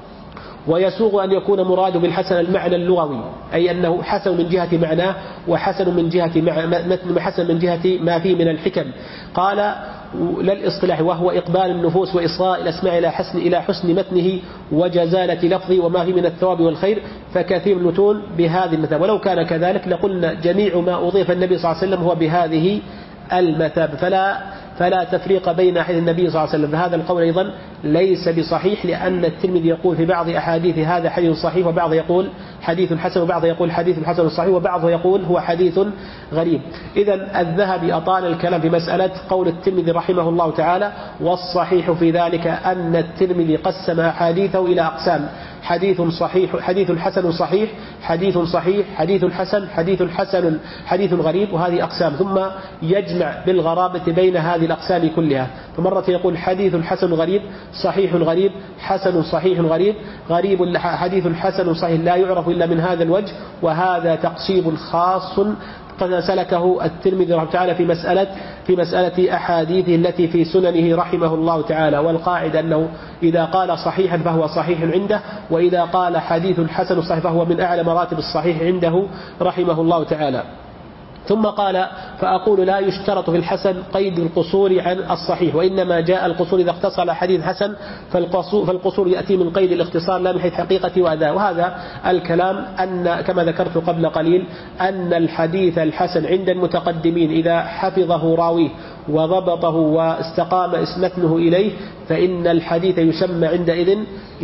ويسوغ أن يكون مراد بالحسن المعنى اللغوي، أي أنه حسن من جهة معناه وحسن من جهة متن وحسن من جهة ما فيه من الحكم. قال لا الاصطلاح، وهو إقبال النفوس وإصغاء الأسماع إلى حسن متنه وجزالة لفظه وما فيه من الثواب والخير، فكثير من المتون بهذه المثابة. ولو كان كذلك لقلنا جميع ما أضيف النبي صلى الله عليه وسلم هو بهذه المثابة، فلا تفريق بين حديث النبي صلى الله عليه وسلم. فهذا القول أيضا ليس بصحيح، لأن الترمذي يقول في بعض أحاديث هذا حديث صحيح، وبعض يقول حديث حسن، وبعض يقول حديث حسن صحيح، وبعضه يقول هو حديث غريب. إذن الذهبي أطال الكلام في مسألة قول الترمذي رحمه الله تعالى. والصحيح في ذلك أن الترمذي قسم أحاديثه إلى أقسام: حديث صحيح، حديث حسن صحيح، حديث صحيح، حديث حسن، حديث غريب، وهذه أقسام. ثم يجمع بالغرابة بين هذه الأقسام كلها، فمرة يقول حديث حسن غريب، صحيح غريب، حسن صحيح غريب، حديث حسن صحيح لا يعرف إلا من هذا الوجه. وهذا تقسيم خاص قد سلكه الترمذي رحمه الله تعالى في مسألة أحاديثه التي في سننه رحمه الله تعالى. والقاعدة أنه إذا قال صحيحا فهو صحيح عنده، وإذا قال حديث حسن صحيح فهو من أعلى مراتب الصحيح عنده رحمه الله تعالى. ثم قال فأقول لا يشترط في الحسن قيد القصور عن الصحيح، وإنما جاء القصور إذا اختصر حديث حسن، فالقصور يأتي من قيد الاختصار لا من حيث حقيقة وأداء. وهذا الكلام أن كما ذكرت قبل قليل أن الحديث الحسن عند المتقدمين إذا حفظه راويه وضبطه واستقام متنه إليه فإن الحديث يسمى عندئذ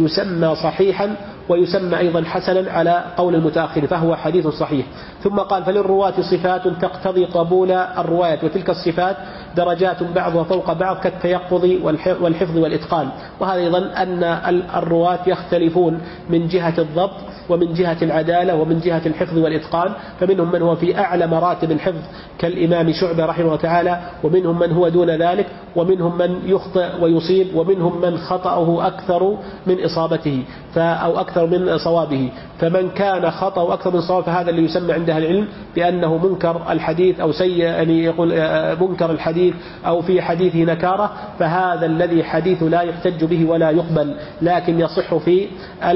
صحيحا ويسمى أيضا حسنا على قول المتأخر، فهو حديث صحيح. ثم قال فللرواة صفات تقتضي قبول الرواية، وتلك الصفات درجات بعضها فوق بعض كالتيقظ والحفظ والإتقان. وهذا أيضا أن الرواة يختلفون من جهة الضبط ومن جهة العدالة ومن جهة الحفظ والإتقان، فمنهم من هو في أعلى مراتب الحفظ كالإمام شعبة رحمه الله تعالى، ومنهم من هو دون ذلك، ومنهم من يخطئ ويصيب، ومنهم من خطأه أكثر من إصابته أو أكثر من صوابه. فمن كان خطأه أكثر من صوابه فهذا اللي يسمى عند أهل العلم بأنه منكر الحديث أو سيء، يعني يقول منكر الحديث أو في حديثه نكارة، فهذا الذي حديث لا يحتج به ولا يقبل، لكن يصح في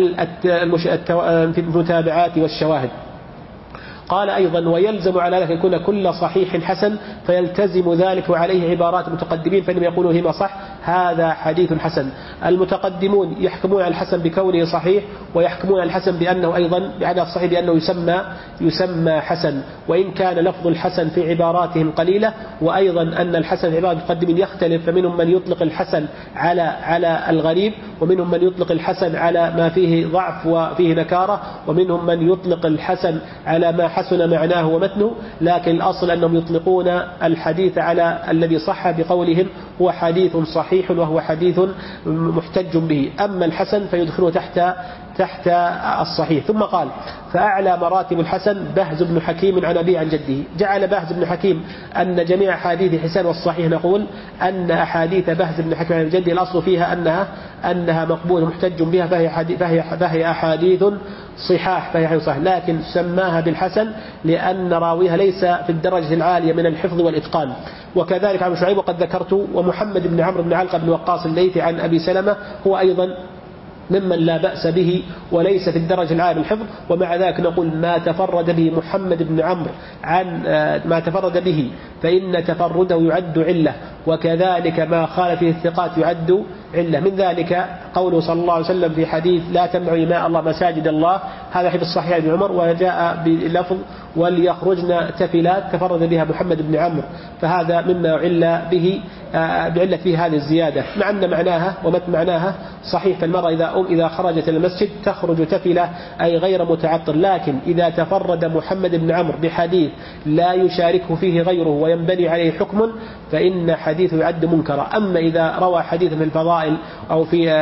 المتابعات والشواهد. قال أيضا ويلزم على ذلك يكون كل صحيح حسن، فيلتزم ذلك وعليه عبارات المتقدمين فإنهم يقولون هما صح هذا حديث حسن. المتقدمون يحكمون على الحسن بكونه صحيح، ويحكمون على الحسن بأنه أيضا بعد الصحيح بأنه يسمى حسن، وإن كان لفظ الحسن في عباراتهم قليلة. وأيضا أن الحسن عبارة المتقدمين يختلف، فمنهم من يطلق الحسن على الغريب، ومنهم من يطلق الحسن على ما فيه ضعف وفيه نكارة، ومنهم من يطلق الحسن على ما حسن معناه ومتنه. لكن الأصل أنهم يطلقون الحديث على الذي صح بقولهم هو حديث صحيح وهو حديث محتج به. أما الحسن فيدخله تحت الصحيح. ثم قال: فأعلى مراتب الحسن بهز بن حكيم عن أبيه عن جده. جعل بهز بن حكيم أن جميع أحاديث حسان والصحيح نقول أن أحاديث بهز بن حكيم عن جده الأصل فيها أنها مقبول محتج بها، فهي أحاديث صحاح، لكن سماها بالحسن لأن راويها ليس في الدرجة العالية من الحفظ والإتقان. وكذلك عن شعيب وقد ذكرت. ومحمد بن عمرو بن علقة بن وقاص الليثي عن أبي سلمة هو أيضا ممن لا بأس به وليس في الدرجة العالية من الحفظ. ومع ذلك نقول ما تفرد به محمد بن عمرو عن ما تفرد به فإن تفرده يعد علة، وكذلك ما خالف فيه الثقات يعد علة. من ذلك قوله صلى الله عليه وسلم في حديث: لا تمنعوا إماء الله مساجد الله، هذا حديث الصحيح بن عمر، وجاء بلفظ: وليخرجن تفلات، تفرد بها محمد بن عمرو، فهذا مما عل به بعلة فيه هذه الزيادة، مع أن معناها ومتن معناها صحيح. فالمرأة إذا خرجت إلى المسجد تخرج تفلة أي غير متعطر. لكن إذا تفرد محمد بن عمرو بحديث لا يشاركه فيه غيره وينبني عليه حكم فإن حديثه يعد منكرا. أما إذا روى حديثا في الفضائل أو في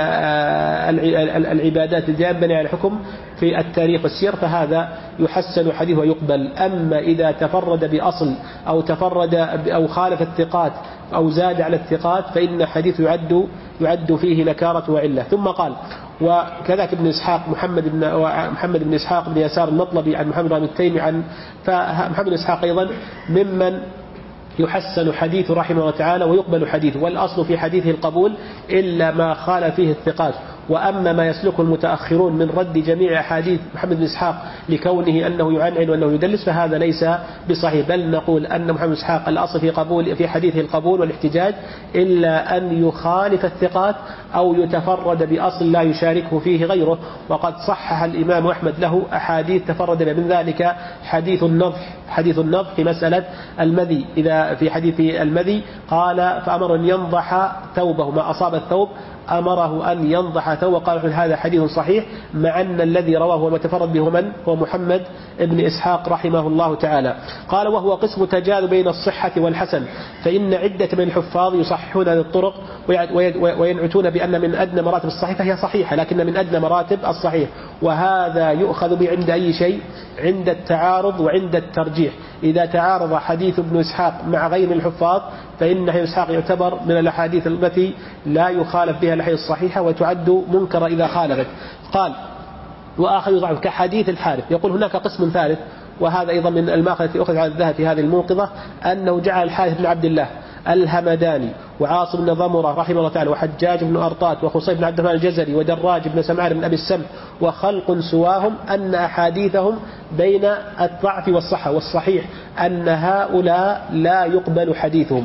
العبادات التي ينبني على الحكم في التاريخ والسير فهذا يحسن حديثه ويقبل. أما إذا تفرد بأصل أو خالف الثقات أو زاد على الثقات فإن حديث يعد فيه نكارة وعلة. ثم قال: وكذلك ابن إسحاق محمد بن إسحاق بن يسار المطلبي عن محمد بن التيمي فمحمد بن إسحاق أيضا ممن يحسن حديث رحمه الله تعالى ويقبل حديثه، والأصل في حديثه القبول إلا ما خال فيه الثقات. وأما ما يسلكه المتأخرون من رد جميع أحاديث محمد بن إسحاق لكونه أنه يعنعن وأنه يدلس فهذا ليس بصحيح، بل نقول أن محمد بن إسحاق الأصل في حديثه القبول والاحتجاج إلا أن يخالف الثقات أو يتفرد بأصل لا يشاركه فيه غيره. وقد صحح الإمام أحمد له أحاديث تفرد من ذلك حديث النضح في مسألة المذي. إذا في حديث المذي قال: فأمر أن ينضح ثوبه، ما أصاب الثوب أمره أن ينضح ثوبه. قال: هذا حديث صحيح، مع أن الذي رواه ومتفرد به من هو محمد بن إسحاق رحمه الله تعالى. قال: وهو قسم تجاذب بين الصحة والحسن، فإن عدة من الحفاظ يصححون هذه الطرق وينعتون بأن من أدنى مراتب الصحيح فهي صحيحة، لكن من أدنى مراتب الصحيح. وهذا يؤخذ به عند أي شيء؟ عند التعارض وعند الترجيح. إذا تعارض حديث ابن إسحاق مع غير الحفاظ فإن حديث إسحاق يعتبر من الأحاديث التي لا يخالف بها الأحاديث الصحيحة وتعد منكرة إذا خالفت. قال: وآخر يضعف كحديث الحارث. يقول هناك قسم ثالث، وهذا أيضا من الماخذ التي أخذ على الذهب في هذه الموقظة، أنه جعل الحارث بن عبد الله الهمداني وعاصم بن ضمرة رحمه الله تعالى وحجاج بن أرطات وخصيب بن عبد الرحمن الجزري ودراج بن سمعان بن أبي السمح وخلق سواهم أن أحاديثهم بين الضعف والصحة، والصحيح أن هؤلاء لا يقبل حديثهم.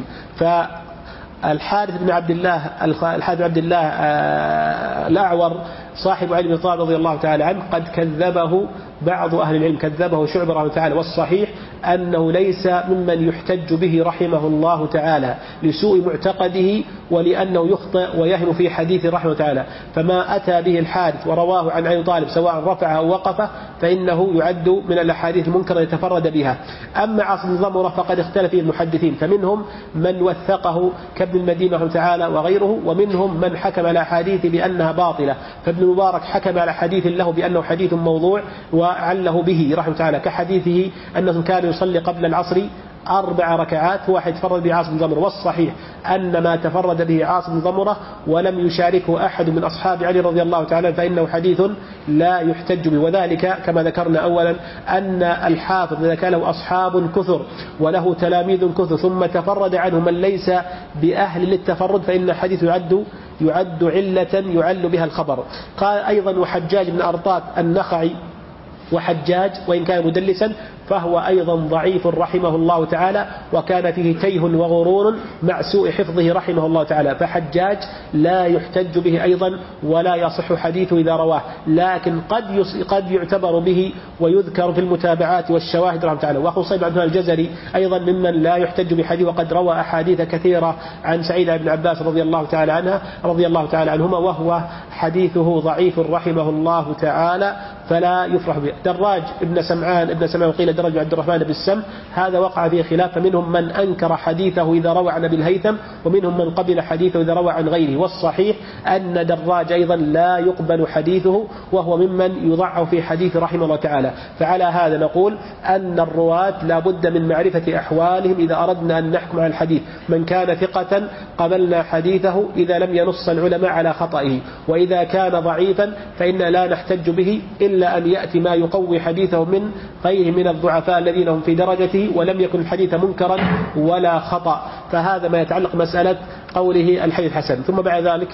فالحارث بن عبد الله الأعور صاحب علي بن طالب رضي الله تعالى عنه قد كذبه بعض أهل العلم، كذبه شعبة رحمه الله تعالى، والصحيح أنه ليس ممن يحتج به رحمه الله تعالى لسوء معتقده ولأنه يخطئ ويهم في حديث رحمه الله تعالى. فما أتى به الحارث ورواه عن علي طالب سواء رفع أو وقف فإنه يعد من الأحاديث المنكرة يتفرد بها. أما عاصم بن ضمرة فقد اختلف فيه المحدثين، فمنهم من وثقه كابن المدينة رحمه تعالى وغيره، ومنهم من حكم على حديث بأنها باطلة. فابن المبارك حكم على حديث له بأنه حديث موضوع وعله به رحمه تعالى، كحديثه أنه كان يصلي قبل العصر 4 ركعات واحد تفرد به عاصم بن ضمرة. والصحيح أن ما تفرد به عاصم بن ضمرة ولم يشاركه أحد من أصحاب علي رضي الله تعالى فإنه حديث لا يحتج به. وذلك كما ذكرنا أولا أن الحافظ إذا كان له أصحاب كثر وله تلاميذ كثر ثم تفرد عنه من ليس بأهل للتفرد فإن الحديث يعد علة يعل بها الخبر. قال أيضا: وحجاج بن أرطات النخعي وحجاج وإن كان مدلسا فهو أيضا ضعيف رحمه الله تعالى، وكان فيه تيه وغرور مع سوء حفظه رحمه الله تعالى. فحجاج لا يحتج به أيضا ولا يصح حديثه إذا رواه، لكن قد يعتبر به ويذكر في المتابعات والشواهد رحمه تعالى. وخصيب عبد الجزري أيضا ممن لا يحتج بحديث، وقد روى أحاديث كثيرة عن سعيد بن عباس رضي الله تعالى عنهما، وهو حديثه ضعيف رحمه الله تعالى فلا يفرح به. دراج ابن سمعان وقيل درج عبد الرحمن بن السم، هذا وقع فيه خلاف، فمنهم من أنكر حديثه إذا روى عن أبي الهيثم، ومنهم من قبل حديثه إذا روى عن غيره. والصحيح أن دراج أيضا لا يقبل حديثه، وهو ممن يضعف في حديث رحمه الله تعالى. فعلى هذا نقول أن الرواة لا بد من معرفة أحوالهم إذا أردنا أن نحكم على الحديث. من كان ثقة قبلنا حديثه إذا لم ينص العلماء على خطئه، وإذا كان ضعيفا فإن لا نحتج به إلا أن يأتي ما يقوي حديثه من غيره من الضعفاء الذين هم في درجته، ولم يكن الحديث منكرا ولا خطأ. فهذا ما يتعلق مسألة قوله الحديث حسن. ثم بعد ذلك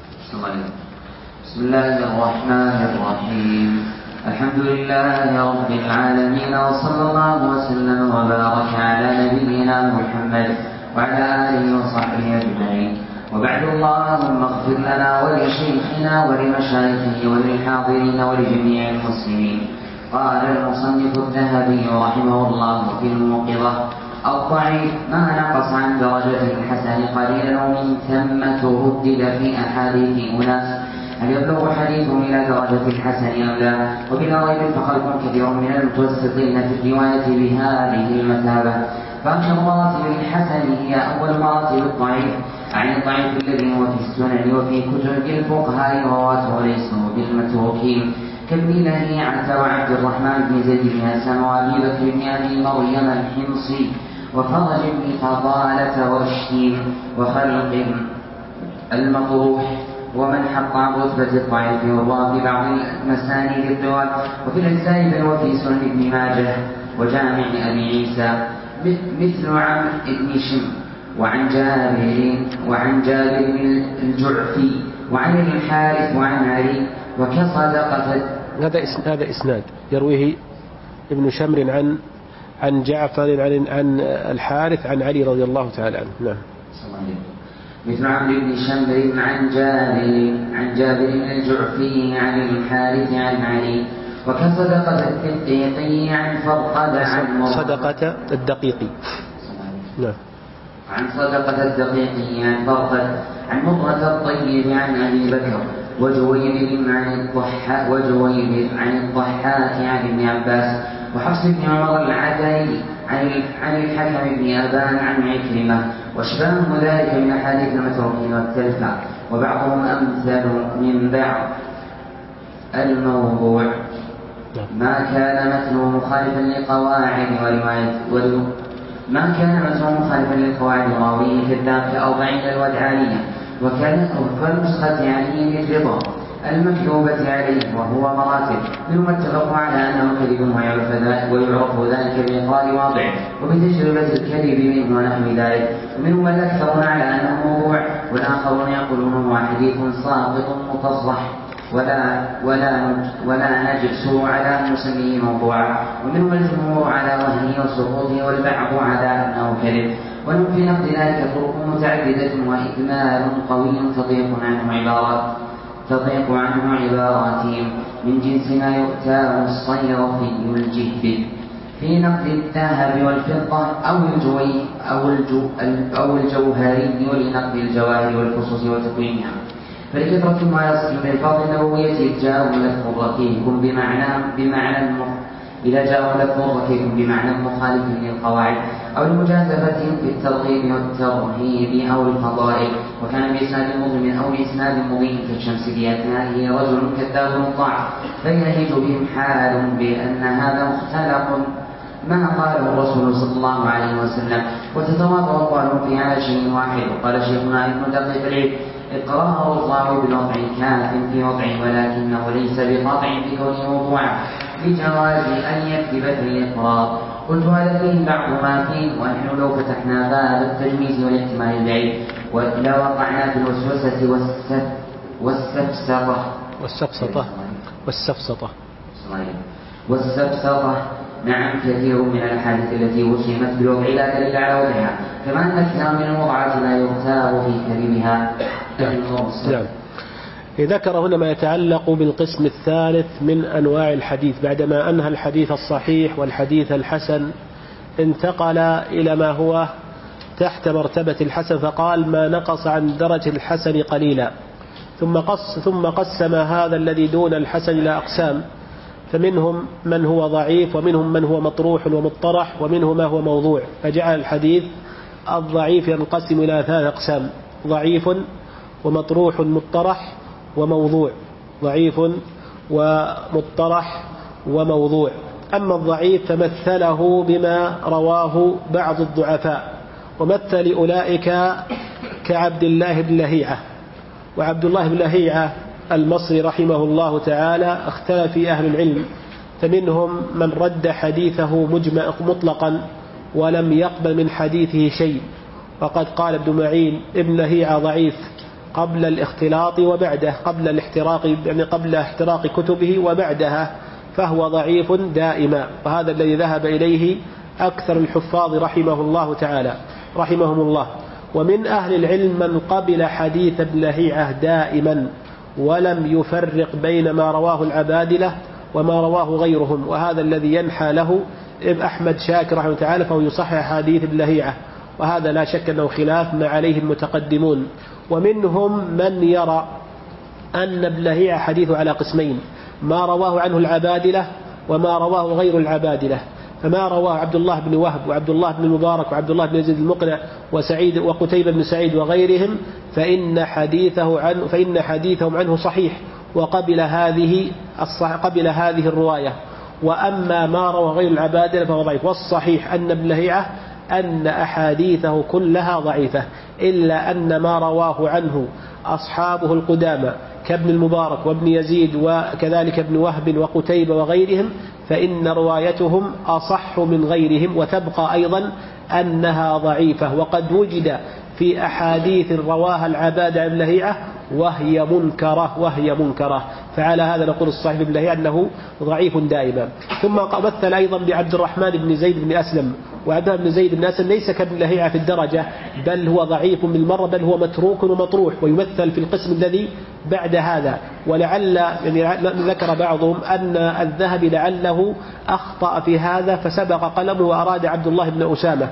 بسم الله الرحمن الرحيم. الحمد لله رب العالمين، وصلى الله وسلم وبارك على نبينا محمد وعلى آله وصحبه أجمعين. وبعد، اللهم اغفر لنا ولشيخنا ولمشايخه وللحاضرين ولجميع المسلمين. قال المصنف الذهبي رحمه الله في الموقظة: الضعيف ما نقص عن درجة الحسن قليلا، ومن ثم تردد في أحاديث أناس هل يبلغ حديثهم إلى درجة الحسن أم لا. وبلا ريب فخلق كثير من المتوسطين في الرواية بهذه المثابة. فأشهر مراتب الحسن هي أول مراتب الضعيف، عن الضعيف الذي هو في السنن وفي كتب الفقهاء رواته ليسوا بالمتروكين، كابن لهيعة وعبد الرحمن بن زيد بن أسلم وأبي بكر بن أبي مريم الحمصي وفرج بن فضالة واشتين وخلق المطروح، ومن حق عن رتبة الضعيف والله في بعض المسانيد الدول وفي الأجزاء وفي سنن ابن ماجه وجامع أبي عيسى، مثل عمرو بن شم وعن جابر بن الجعفي وعن الحارث وعن علي وكصدقة. هذا إسناد يرويه ابن شمر عن جعفر عن الحارث عن علي رضي الله تعالى عنه. نعم. مثل عمرو بن شمر عن جابر بن الجعفي عن الحارث عن علي وكصدقة الدقيقي عن فرقد عن صدقة الدقيقي. نعم. عن صدقة الدقيقي عن فرقد عن مرة الطيب عن أبي بكر وجويبر عن الضحاك عن ابن عباس وحفص بن عمر العدي عن الحكم بن أبان عن عكرمة واشباه ذلك من أحاديث المتروكين والتلفة، وبعضهم أمثل من بعض. الموضوع ما كان متنه مخالفا للقواعد راويه كذاب كأوضاع الودعانية وكالنسخة علي الرضا المكتوبة عليه، وهو مراتب، منهم اتفقوا على أنه كذب ويعرف ذلك بإقرار واضع وبتجربة الكذب منه ونحو ذلك، ومنهم الأكثرون على أنه موضوع، والآخرون يقولون هو حديث ساقط متصح ولا نجلس على نسميه موضوعا، ومنهم الجمهور على وهنه وسقوطه والبعض على أنه كذب. ولهم في نقد ذلك طرق متعددة وإكمال قوي تضيق عنه عباراتهم من جنس ما يؤتاه الصيرفي الجهبي في نقد الذهب والفضة أو الجوهري ولنقد الجواهر والخصوص وتقويمها. فلكثرة ما يصل من الفاظ النبوية إذا جاءوا لفظ ركيك بمعنى مخالف للقواعد أو المجازفتهم في الترغيب والترهيب أو الفضائل. وكان بإسناد مضيء كالشمس في أثنائه رجل كذاب مطاع فيهج بهم حال بأن هذا مختلق ما قاله الرسول صلى الله عليه وسلم، وتتواطأ أقوالهم في على شيء واحد. وقال شيخنا ابن دقيق العيد: إقرار الله بالوضع كاف في وضعه، ولكنه ليس بقاطع في كونه موضوعا لجواز أن يكتب في الإقرار. قلت هذا فيه بعض ما فيه، ونحن لو فتحنا باب التجويز والاحتمال البعيد ولا وقعنا في الوسوسة والسبسطة. نعم كثير من الأحاديث التي وسمت بالوضع لا دليل على وضعها، كما أن كثيرا من الموضعات لا يغتاب في كذبها. نعم. ذكر هنا ما يتعلق بالقسم الثالث من أنواع الحديث. بعدما أنهى الحديث الصحيح والحديث الحسن انتقل إلى ما هو تحت مرتبة الحسن، فقال ما نقص عن درجة الحسن قليلا. ثم قسم هذا الذي دون الحسن إلى أقسام، فمنهم من هو ضعيف، ومنهم من هو مطروح ومطرح، ومنه ما هو موضوع. فجعل الحديث الضعيف ينقسم إلى 3 أقسام: ضعيف ومطروح مطرح وموضوع. ضعيف ومطرح وموضوع. أما الضعيف فمثله بما رواه بعض الضعفاء، ومثل أولئك كعبد الله بن لهيعة. وعبد الله بن لهيعة المصري رحمه الله تعالى اختلف في أهل العلم، فمنهم من رد حديثه مطلقا ولم يقبل من حديثه شيء، وقد قال ابن معين ابن لهيعة ضعيف قبل الاختلاط وبعده، قبل الاحتراق يعني قبل احتراق كتبه وبعدها، فهو ضعيف دائما. وهذا الذي ذهب إليه أكثر الحفاظ رحمهم الله. ومن أهل العلم من قبل حديث ابن لهيعة دائما ولم يفرق بين ما رواه العبادلة وما رواه غيرهم، وهذا الذي ينحى له أحمد شاكر رحمه تعالى، فهو يصحح حديث ابن لهيعة، وهذا لا شك أنه خلاف ما عليه المتقدمون. ومنهم من يرى أن ابن لهيعة حديث على قسمين: ما رواه عنه العبادلة وما رواه غير العبادلة. فما رواه عبد الله بن وهب وعبد الله بن المبارك وعبد الله بن يزيد المقنع وسعيد وقتيبة بن سعيد وغيرهم فإن حديثهم عنه صحيح، وقبل هذه الرواية. وأما ما روى غير العبادلة فهو ضعيف. والصحيح أن ابن لهيعة أن أحاديثه كلها ضعيفة، إلا أن ما رواه عنه أصحابه القدامى كابن المبارك وابن يزيد وكذلك ابن وهب وقتيبة وغيرهم، فإن روايتهم أصح من غيرهم، وتبقى أيضا أنها ضعيفة. وقد وجد في أحاديث رواها العباد عن لهيعة وهي منكرة. فعلى هذا نقول الصحيح ابن لهيعة أنه ضعيف دائما. ثم مثل أيضا بعبد الرحمن بن زيد بن أسلم. وعبد الرحمن بن زيد بن أسلم ليس كابن لهيعة في الدرجة، بل هو ضعيف بالمرة، بل هو متروك ومطروح، ويمثل في القسم الذي بعد هذا. ولعل ذكر بعضهم أن الذهبي لعله أخطأ في هذا فسبق قلمه وأراد عبد الله بن أسامة،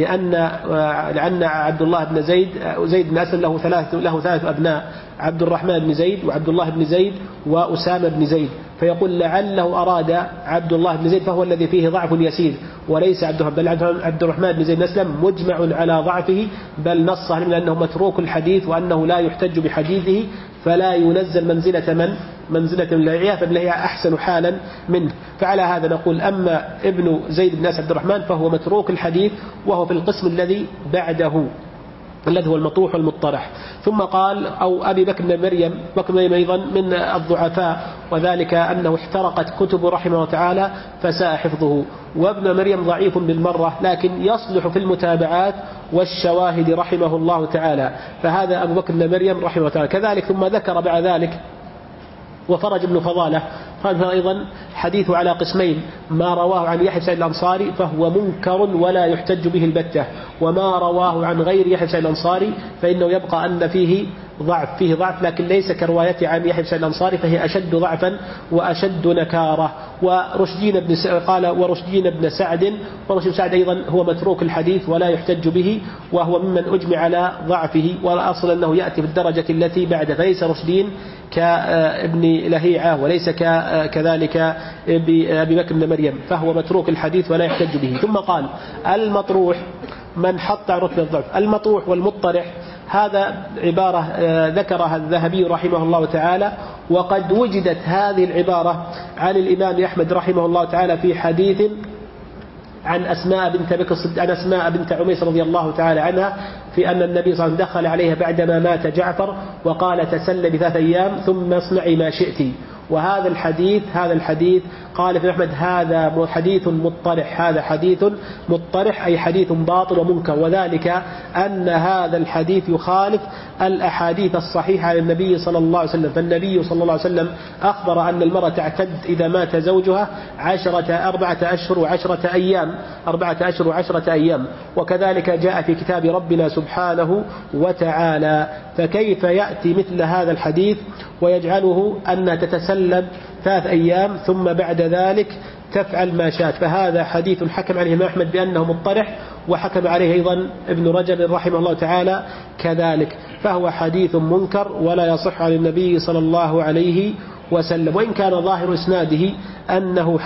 لأن عبد الله بن زيد بن أسلم له 3 أبناء: عبد الرحمن بن زيد وعبد الله بن زيد وأسامة بن زيد، فيقول لعله أراد عبد الله بن زيد، فهو الذي فيه ضعف يسير، وليس عبد الرحمن بن زيد بن أسلم مجمع على ضعفه، بل نص عليه أنه متروك الحديث وأنه لا يحتج بحديثه، فلا ينزل منزلة لهيعة، فابن لهيعة أحسن حالا منه. فعلى هذا نقول أما ابن زيد بن أسد عبد الرحمن فهو متروك الحديث، وهو في القسم الذي بعده الذي هو المطروح والمطرح. ثم قال أو أبي بكر بن مريم أيضا من الضعفاء، وذلك أنه احترقت كتب رحمه الله تعالى فساء حفظه. وابن مريم ضعيف بالمرة، لكن يصلح في المتابعات والشواهد رحمه الله تعالى. فهذا أبو بكر بن مريم رحمه الله تعالى. كذلك ثم ذكر بعد ذلك وفرج بن فضالة، قال أيضا حديثه على قسمين: ما رواه عن يحيى بن سعيد الأنصاري فهو منكر ولا يحتج به البتة، وما رواه عن غير يحيى بن سعيد الأنصاري فإنه يبقى أن فيه ضعف، لكن ليس كروايته عن يحيى بن سعيد الأنصاري، فهي أشد ضعفا وأشد نكارة. ورشدين بن سعد أيضا هو متروك الحديث ولا يحتج به، وهو ممن أجمع على ضعفه، والأصل أنه يأتي في الدرجة التي بعد، فليس رشدين كابن لهيعة وليس كذلك أبي بكر بن مريم، فهو متروك الحديث ولا يحتج به. ثم قال المطروح من حط رتبة الضعف. المطروح والمطرح هذا عبارة ذكرها الذهبي رحمه الله تعالى، وقد وجدت هذه العبارة عن الإمام أحمد رحمه الله تعالى في حديث عن أسماء بنت عميس رضي الله تعالى عنها، في أن النبي صلى الله عليه وسلم دخل عليها بعدما مات جعفر وقال: تسلي ب3 أيام ثم اصنعي ما شئت. وهذا الحديث قال ابن أحمد هذا حديث مطرح، هذا حديث مطرح أي حديث باطل ومنكر، وذلك أن هذا الحديث يخالف الأحاديث الصحيحة عن النبي صلى الله عليه وسلم. فالنبي صلى الله عليه وسلم أخبر أن المرأة تعتد إذا مات زوجها 4 أشهر و10 أيام، وكذلك جاء في كتاب ربنا سبحانه وتعالى. فكيف يأتي مثل هذا الحديث ويجعله أن تتسلب 3 أيام ثم بعد ذلك تفعل ما شاءت؟ فهذا حديث حكم عليه الإمام أحمد بأنه مطرح، وحكم عليه أيضا ابن رجب رحمه الله تعالى كذلك، فهو حديث منكر ولا يصح عن النبي صلى الله عليه وسلم. وإن كان ظاهر إسناده أنه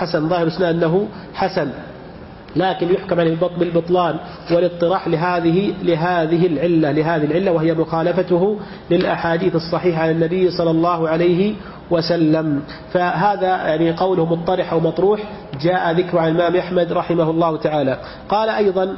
حسن، لكن يحكم عليه بالبطلان والاضطراح لهذه العلة وهي مخالفته للأحاديث الصحيحة عن النبي صلى الله عليه وسلم. فهذا يعني قوله مطرح أو مطروح جاء ذكر عن الإمام أحمد رحمه الله تعالى. قال أيضا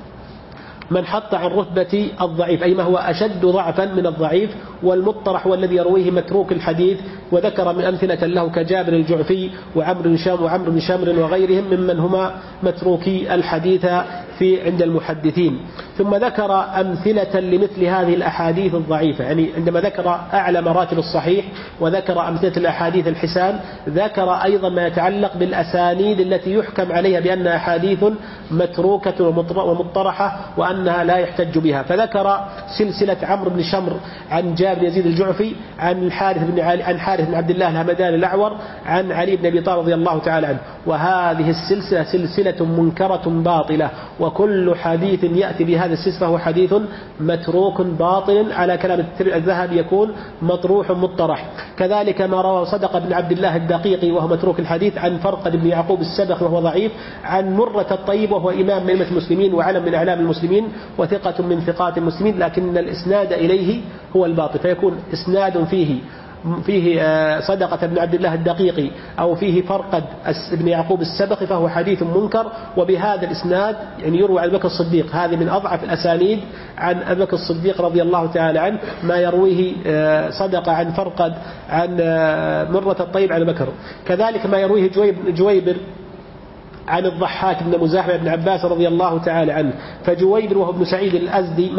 من حط عن رتبة الضعيف، أي ما هو أشد ضعفا من الضعيف، والمطرح هو الذي يرويه متروك الحديث، وذكر من أمثلة له كجابر الجعفي وعمر بن شمر وغيرهم ممن هما متروكي الحديث عند المحدثين. ثم ذكر أمثلة لمثل هذه الأحاديث الضعيفة، يعني عندما ذكر أعلى مراتب الصحيح وذكر أمثلة الأحاديث الحسان، ذكر أيضا ما يتعلق بالأسانيد التي يحكم عليها بأنها أحاديث متروكة ومطرحة وأنها لا يحتج بها. فذكر سلسلة عمرو بن شمر عن جابر يزيد الجعفي عن حارث بن عبد الله الهمداني الأعور عن علي بن أبي طالب رضي الله تعالى عنه. وهذه السلسلة سلسلة منكرة باطلة، وكل حديث يأتي بهذا السلسلة فهو حديث متروك باطل، على كلام الذهبي يكون مطروح مطرح. كذلك ما رواه صدق بن عبد الله الدقيقي وهو متروك الحديث عن فرقد بن يعقوب السبخ وهو ضعيف، عن مرة الطيب وهو إمام من المسلمين وعلم من أعلام المسلمين وثقة من ثقات المسلمين، لكن الإسناد إليه هو الباطل، فيكون إسناد فيه صدقة بن عبد الله الدقيقي أو فيه فرقد بن يعقوب السبخي فهو حديث منكر. وبهذا الإسناد يعني يروى عن أبي بكر الصديق، هذه من أضعف الأسانيد عن أبي بكر الصديق رضي الله تعالى عنه، ما يرويه صدقة عن فرقد عن مرة الطيب عن بكر. كذلك ما يرويه جويبر عن الضحاك بن مزاحم بن عباس رضي الله تعالى عنه. فجويبر وهو ابن سعيد الأزدي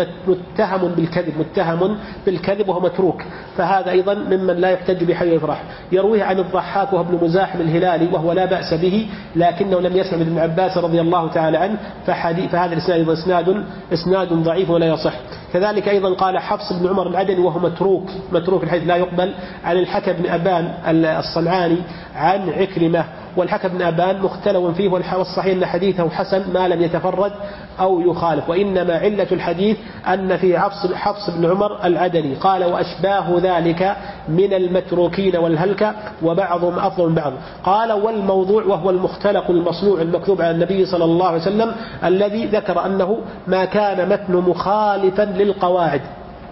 متهم بالكذب وهو متروك، فهذا أيضا ممن لا يحتج بحديث يفرح. يرويه عن الضحاك وهو ابن مزاحم الهلالي وهو لا بأس به، لكنه لم يسمع من ابن عباس رضي الله تعالى عنه، فهذا الإسناد إسناد ضعيف ولا يصح. كذلك أيضا قال حفص بن عمر العدني وهو متروك الحديث لا يقبل، عن الحكم بن أبان الصنعاني عن عكرمة. والحكم بن أبان مختلف فيه، والصحيح أن حديثه حسن ما لم يتفرد أو يخالف، وإنما علة الحديث أن فيه حفص بن عمر العدني. قال وأشباه ذلك من المتروكين والهلكة وبعضهم أفضل من بعض. قال والموضوع وهو المختلق المصنوع المكذوب على النبي صلى الله عليه وسلم، الذي ذكر أنه ما كان متن مخالفا للقواعد.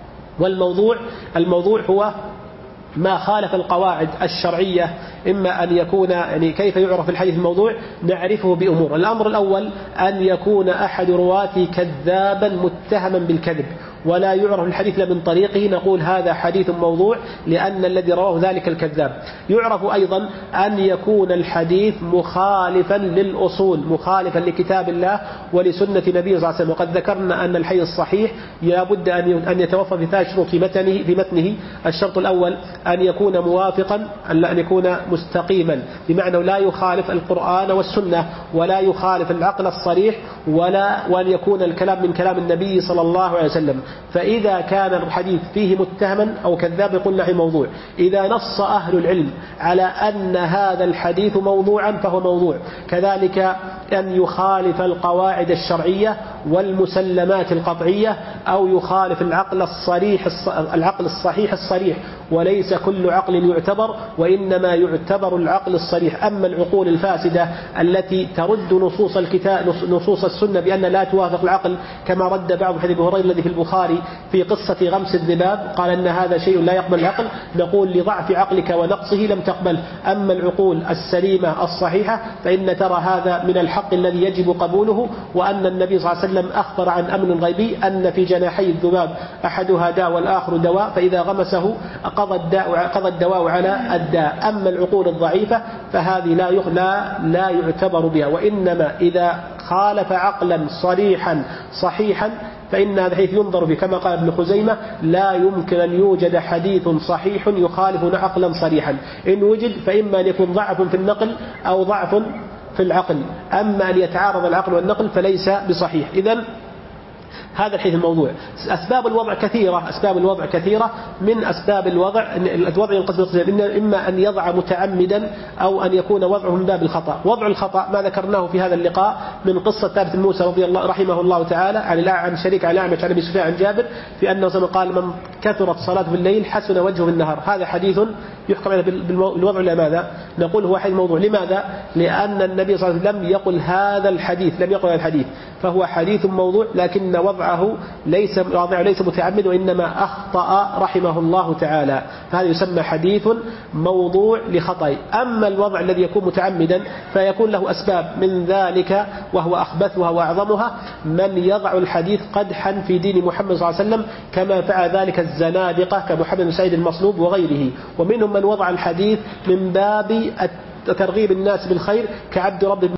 والموضوع هو ما خالف القواعد الشرعية، إما أن يكون يعني كيف يعرف الحديث الموضوع؟ نعرفه بأمور. الأمر الأول أن يكون أحد رواته كذابا متهما بالكذب، ولا يعرف الحديث من طريقه، نقول هذا حديث موضوع لأن الذي رواه ذلك الكذاب. يعرف أيضا أن يكون الحديث مخالفا للأصول، مخالفا لكتاب الله ولسنة نبيه صلى الله عليه وسلم. وقد ذكرنا أن الحديث الصحيح لابد أن يتوفر في 3 شروط في متنه. الشرط الأول أن يكون موافقا، أن يكون مستقيما، بمعنى لا يخالف القرآن والسنة ولا يخالف العقل الصريح، وأن يكون الكلام من كلام النبي صلى الله عليه وسلم. فإذا كان الحديث فيه متهما أو كذاب قلنا في موضوع. إذا نص أهل العلم على أن هذا الحديث موضوعا فهو موضوع. كذلك أن يخالف القواعد الشرعية والمسلمات القطعية، أو يخالف العقل الصحيح الصريح، وليس كل عقل يعتبر، وإنما يعتبر العقل الصريح. أما العقول الفاسدة التي ترد نصوص السنة بأن لا توافق العقل، كما رد بعض حديث هريرة الذي في البخاري في قصة غمس الذباب، قال أن هذا شيء لا يقبل العقل، نقول لضعف عقلك ونقصه لم تقبل. أما العقول السليمة الصحيحة فإن ترى هذا من الحق الذي يجب قبوله، وأن النبي صلى الله عليه عليه وسلم أخبر عن أمر غيبي أن في جناحي الذباب أحدها داء والآخر دواء، فإذا غمسه قضى الدواء على الداء. أما العقول الضعيفة فهذه لا يعتبر بها، وإنما إذا خالف عقلا صريحا صحيحا فإن هذا حيث ينظر فيه، كما قال ابن خزيمة: لا يمكن أن يوجد حديث صحيح يخالف عقلا صريحا، إن وجد فإما أن يكون ضعف في النقل أو ضعف في العقل، أما أن يتعارض العقل والنقل فليس بصحيح. إذن هذا الحديث الموضوع. أسباب الوضع كثيرة. من أسباب الوضع ينقسم قسمين: إما أن يضع متعمدا أو أن يكون وضعه من باب الخطأ. وضع الخطأ ما ذكرناه في هذا اللقاء من قصة ثابت بن موسى رحمه الله تعالى عن شريك عن الأعمش عن أبي سفيان عن جابر في أنه قال: من كثرت صلاته في الليل حسن وجهه في النهار. هذا حديث يحكم عليه بالوضع. لماذا نقول هو حديث موضوع؟ لماذا؟ لأن النبي صلى الله عليه وسلم لم يقل هذا الحديث، فهو حديث موضوع، لكن وضعه ليس متعمد وإنما أخطأ رحمه الله تعالى، فهذا يسمى حديث موضوع لخطأ. أما الوضع الذي يكون متعمدا فيكون له أسباب، من ذلك وهو أخبثها وأعظمها من يضع الحديث قدحا في دين محمد صلى الله عليه وسلم، كما فعل ذلك الزنادقة كمحمد بن سعيد المصلوب وغيره. ومنهم من وضع الحديث من باب ترغيب الناس بالخير كعبد رب